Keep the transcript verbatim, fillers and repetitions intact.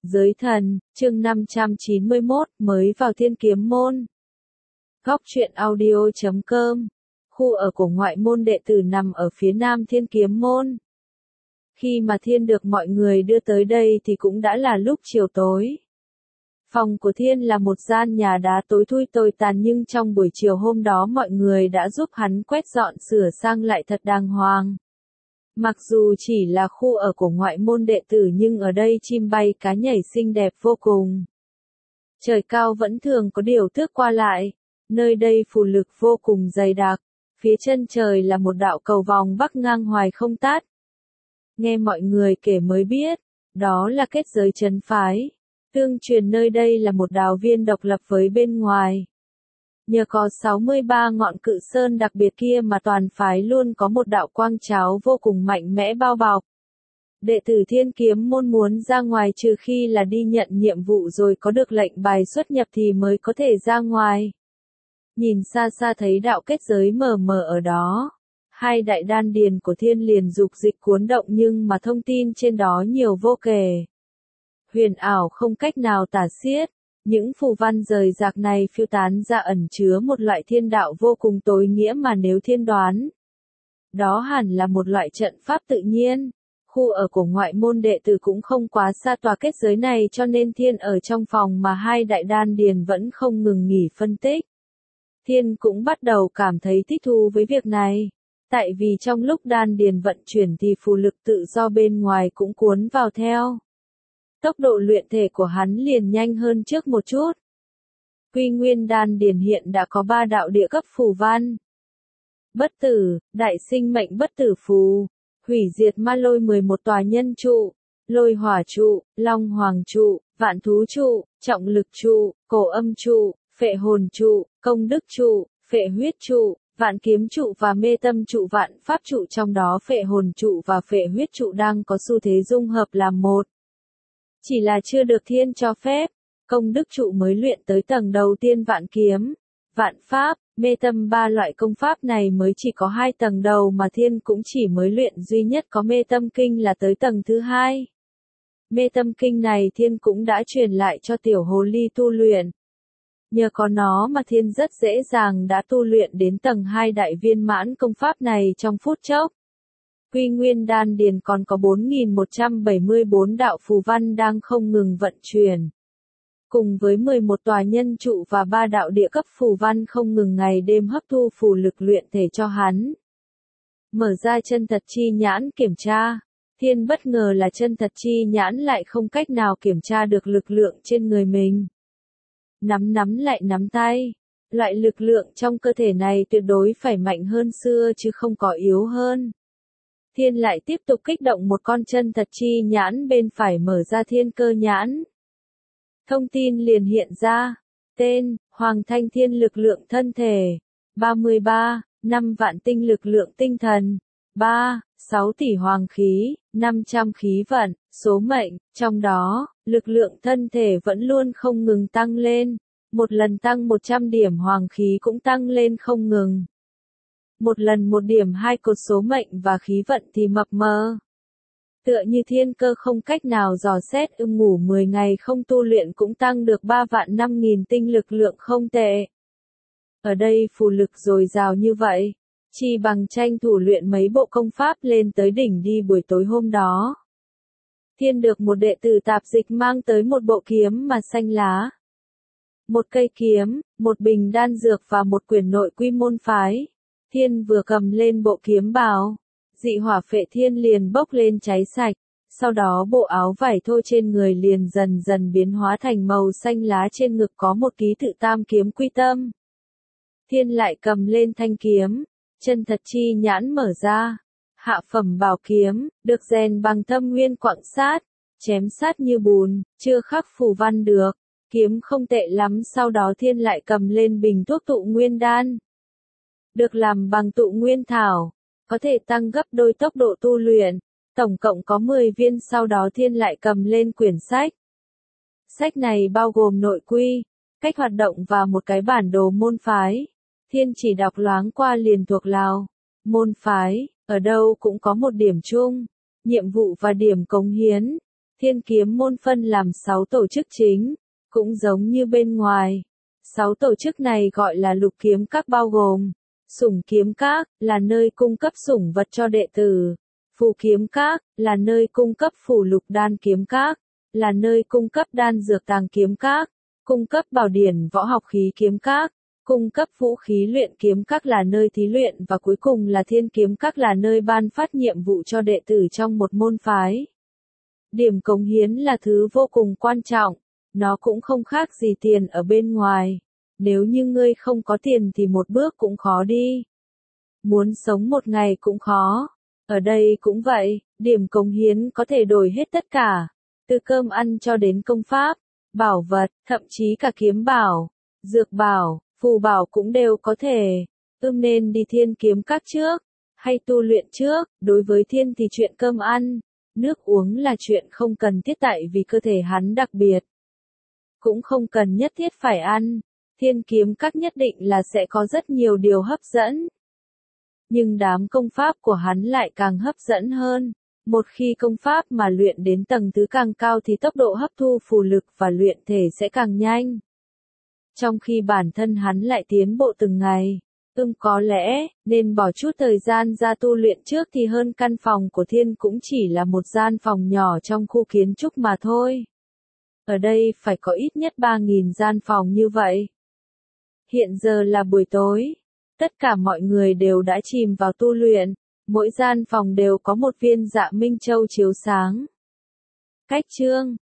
Giới thần, chương năm trăm chín mươi mốt, mới vào Thiên Kiếm môn. Góc truyện audio chấm com. Khu ở của ngoại môn đệ tử nằm ở phía nam Thiên Kiếm môn. Khi mà Thiên được mọi người đưa tới đây thì cũng đã là lúc chiều tối. Phòng của Thiên là một gian nhà đá tối thui tồi tàn, nhưng trong buổi chiều hôm đó mọi người đã giúp hắn quét dọn sửa sang lại thật đàng hoàng. Mặc dù chỉ là khu ở của ngoại môn đệ tử nhưng ở đây chim bay cá nhảy xinh đẹp vô cùng. Trời cao vẫn thường có điều tước qua lại, nơi đây phù lực vô cùng dày đặc, phía chân trời là một đạo cầu vòng bắc ngang hoài không tát. Nghe mọi người kể mới biết, đó là kết giới trấn phái, tương truyền nơi đây là một đào viên độc lập với bên ngoài. Nhờ có sáu mươi ba ngọn cự sơn đặc biệt kia mà toàn phái luôn có một đạo quang cháo vô cùng mạnh mẽ bao bọc. Đệ tử Thiên Kiếm môn muốn ra ngoài trừ khi là đi nhận nhiệm vụ rồi có được lệnh bài xuất nhập thì mới có thể ra ngoài. Nhìn xa xa thấy đạo kết giới mờ mờ ở đó. Hai đại đan điền của Thiên liền dục dịch cuốn động, nhưng mà thông tin trên đó nhiều vô kể. Huyền ảo không cách nào tả xiết. Những phù văn rời rạc này phiêu tán ra ẩn chứa một loại thiên đạo vô cùng tối nghĩa, mà nếu Thiên đoán, đó hẳn là một loại trận pháp tự nhiên. Khu ở của ngoại môn đệ tử cũng không quá xa tòa kết giới này, cho nên Thiên ở trong phòng mà hai đại đan điền vẫn không ngừng nghỉ phân tích. Thiên cũng bắt đầu cảm thấy thích thú với việc này. Tại vì trong lúc đan điền vận chuyển thì phù lực tự do bên ngoài cũng cuốn vào theo. Tốc độ luyện thể của hắn liền nhanh hơn trước một chút. Quy Nguyên đan điền hiện đã có ba đạo địa cấp phù văn. Bất tử, đại sinh mệnh bất tử phù, hủy diệt ma lôi mười một tòa nhân trụ, lôi hỏa trụ, long hoàng trụ, vạn thú trụ, trọng lực trụ, cổ âm trụ, phệ hồn trụ, công đức trụ, phệ huyết trụ, vạn kiếm trụ và mê tâm trụ, vạn pháp trụ. Trong đó phệ hồn trụ và phệ huyết trụ đang có xu thế dung hợp làm một. Chỉ là chưa được Thiên cho phép. Công đức trụ mới luyện tới tầng đầu tiên, vạn kiếm, vạn pháp, mê tâm ba loại công pháp này mới chỉ có hai tầng đầu, mà Thiên cũng chỉ mới luyện duy nhất có mê tâm kinh là tới tầng thứ hai. Mê tâm kinh này Thiên cũng đã truyền lại cho tiểu hồ ly tu luyện. Nhờ có nó mà Thiên rất dễ dàng đã tu luyện đến tầng hai đại viên mãn công pháp này trong phút chốc. Quy Nguyên đan điền còn có bốn nghìn một trăm bảy mươi bốn đạo phù văn đang không ngừng vận chuyển. Cùng với mười một tòa nhân trụ và ba đạo địa cấp phù văn không ngừng ngày đêm hấp thu phù lực luyện thể cho hắn. Mở ra chân thật chi nhãn kiểm tra. Thiên bất ngờ là chân thật chi nhãn lại không cách nào kiểm tra được lực lượng trên người mình. Nắm nắm lại nắm tay. Loại lực lượng trong cơ thể này tuyệt đối phải mạnh hơn xưa chứ không có yếu hơn. Thiên lại tiếp tục kích động một con chân thật chi nhãn bên phải, mở ra thiên cơ nhãn. Thông tin liền hiện ra. Tên, Hoàng Thanh Thiên, lực lượng thân thể, ba mươi ba, năm vạn tinh lực lượng tinh thần, ba, sáu tỷ hoàng khí, năm trăm khí vận, số mệnh. Trong đó, lực lượng thân thể vẫn luôn không ngừng tăng lên. Một lần tăng một trăm điểm, hoàng khí cũng tăng lên không ngừng. Một lần một điểm, hai cột số mệnh và khí vận thì mập mờ. Tựa như Thiên cơ không cách nào dò xét, ưng ngủ mười ngày không tu luyện cũng tăng được ba vạn năm nghìn tinh lực lượng, không tệ. Ở đây phù lực dồi dào như vậy, chỉ bằng tranh thủ luyện mấy bộ công pháp lên tới đỉnh đi. Buổi tối hôm đó, Thiên được một đệ tử tạp dịch mang tới một bộ kiếm mà xanh lá, một cây kiếm, một bình đan dược và một quyển nội quy môn phái. Thiên vừa cầm lên bộ kiếm bào, dị hỏa phệ thiên liền bốc lên cháy sạch, sau đó bộ áo vải thô trên người liền dần dần biến hóa thành màu xanh lá, trên ngực có một ký tự tam kiếm quy tâm. Thiên lại cầm lên thanh kiếm, chân thật chi nhãn mở ra, hạ phẩm bảo kiếm, được rèn bằng thâm nguyên quặng sát, chém sát như bùn, chưa khắc phù văn được, kiếm không tệ lắm. Sau đó Thiên lại cầm lên bình thuốc tụ nguyên đan, được làm bằng tụ nguyên thảo, có thể tăng gấp đôi tốc độ tu luyện, tổng cộng có mười viên. Sau đó Thiên lại cầm lên quyển sách. Sách này bao gồm nội quy, cách hoạt động và một cái bản đồ môn phái. Thiên chỉ đọc loáng qua liền thuộc lào. Môn phái, ở đâu cũng có một điểm chung, nhiệm vụ và điểm cống hiến. Thiên kiếm môn phân làm sáu tổ chức chính, cũng giống như bên ngoài. Sáu tổ chức này gọi là lục kiếm các bao gồm, Sủng kiếm các, là nơi cung cấp sủng vật cho đệ tử. Phù kiếm các, là nơi cung cấp phù lục đan kiếm các, là nơi cung cấp đan dược tàng kiếm các, cung cấp bảo điển võ học khí kiếm các, cung cấp vũ khí luyện kiếm các là nơi thí luyện và cuối cùng là thiên kiếm các là nơi ban phát nhiệm vụ cho đệ tử trong một môn phái. Điểm cống hiến là thứ vô cùng quan trọng, nó cũng không khác gì tiền ở bên ngoài. Nếu như ngươi không có tiền thì một bước cũng khó đi. Muốn sống một ngày cũng khó. Ở đây cũng vậy, điểm cống hiến có thể đổi hết tất cả. Từ cơm ăn cho đến công pháp, bảo vật, thậm chí cả kiếm bảo, dược bảo, phù bảo cũng đều có thể. Ưm nên đi thiên kiếm các trước, hay tu luyện trước. Đối với thiên thì chuyện cơm ăn, nước uống là chuyện không cần thiết tại vì cơ thể hắn đặc biệt. Cũng không cần nhất thiết phải ăn. Thiên kiếm các nhất định là sẽ có rất nhiều điều hấp dẫn. Nhưng đám công pháp của hắn lại càng hấp dẫn hơn. Một khi công pháp mà luyện đến tầng thứ càng cao thì tốc độ hấp thu phù lực và luyện thể sẽ càng nhanh. Trong khi bản thân hắn lại tiến bộ từng ngày. Ưm có lẽ, nên bỏ chút thời gian ra tu luyện trước thì hơn. Căn phòng của thiên cũng chỉ là một gian phòng nhỏ trong khu kiến trúc mà thôi. Ở đây phải có ít nhất ba nghìn gian phòng như vậy. Hiện giờ là buổi tối. Tất cả mọi người đều đã chìm vào tu luyện. Mỗi gian phòng đều có một viên dạ minh châu chiếu sáng. Cách chương